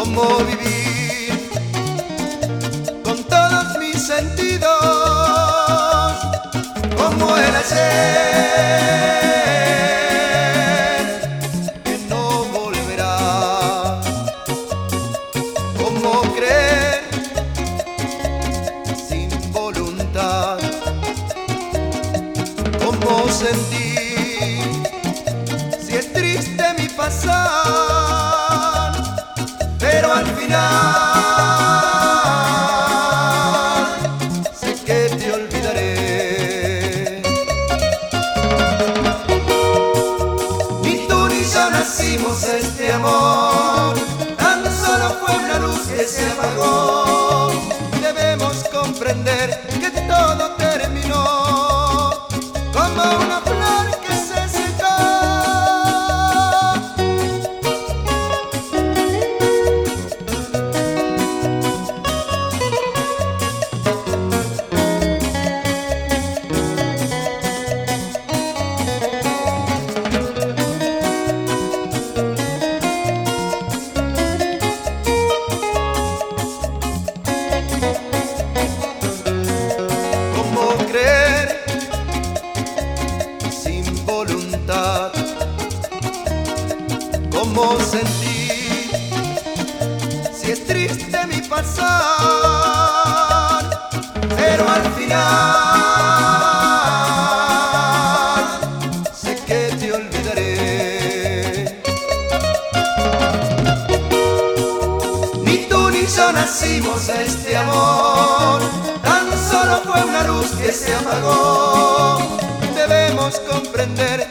cómo vivir con todos mis sentidos, como el ayer que no volverá, cómo creer sin voluntad, cómo sentir si es triste mi pasar, pero al final sé que te olvidaré. Ni tú ni yo nacimos este amor, tan solo fue una luz que se apagó. Debemos comprender que todo terminó como una flor que se secó. Creer sin voluntad, cómo sentir si es triste mi pasar, pero al final sé que te olvidaré. Ni tú ni yo nacimos a este amor, tan solo fue una luz que se apagó. Debemos comprender